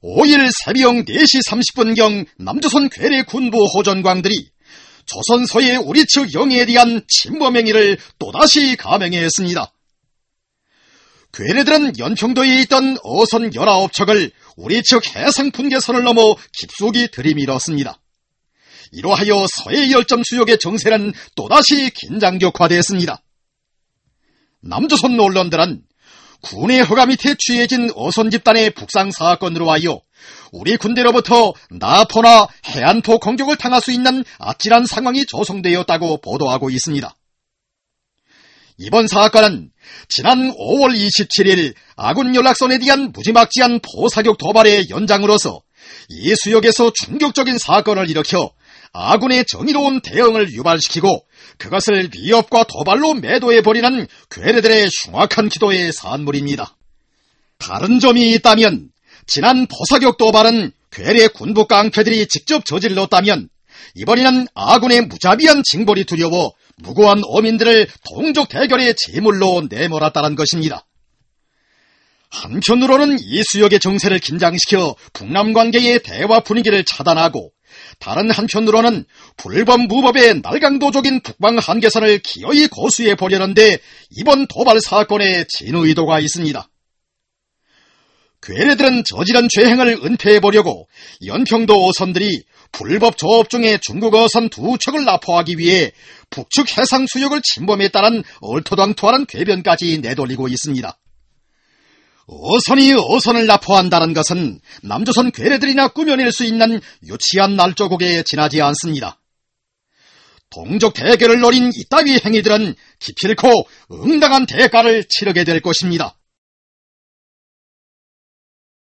5일 새벽 4시 30분경 남조선 괴뢰 군부 호전광들이 조선서의 우리 측 영해에 대한 침범 행위를 또다시 감행했습니다. 괴뢰들은 연평도에 있던 어선 19척을 우리 측 해상 분계선을 넘어 깊숙이 들이밀었습니다. 이로하여 서해 열점 수역의 정세는 또다시 긴장격화되었습니다. 남조선 언론들은 군의 허가 밑에 취해진 어선 집단의 북상 사건으로 하여 우리 군대로부터 나포나 해안포 공격을 당할 수 있는 아찔한 상황이 조성되었다고 보도하고 있습니다. 이번 사건은 지난 5월 27일 아군 연락선에 대한 무지막지한 포사격 도발의 연장으로서 이 수역에서 충격적인 사건을 일으켜 아군의 정의로운 대응을 유발시키고 그것을 위협과 도발로 매도해버리는 괴뢰들의 흉악한 기도의 산물입니다. 다른 점이 있다면 지난 포사격 도발은 괴뢰 군부 깡패들이 직접 저질렀다면 이번에는 아군의 무자비한 징벌이 두려워 무고한 어민들을 동족 대결의 제물로 내몰았다는 것입니다. 한편으로는 이 수역의 정세를 긴장시켜 북남 관계의 대화 분위기를 차단하고 다른 한편으로는 불법 무법의 날강도적인 북방 한계선을 기어이 고수해 보려는데 이번 도발 사건에 진의 의도가 있습니다. 괴뢰들은 저지른 죄행을 은폐해보려고 연평도 어선들이 불법 조업 중에 중국 어선 2척을 납포하기 위해 북측 해상 수역을 침범했다는 얼토당토하는 궤변까지 내돌리고 있습니다. 어선이 어선을 납포한다는 것은 남조선 괴뢰들이나 꾸며낼 수 있는 유치한 날조국에 지나지 않습니다. 동족 대결을 노린 이따위 행위들은 기필코 응당한 대가를 치르게 될 것입니다.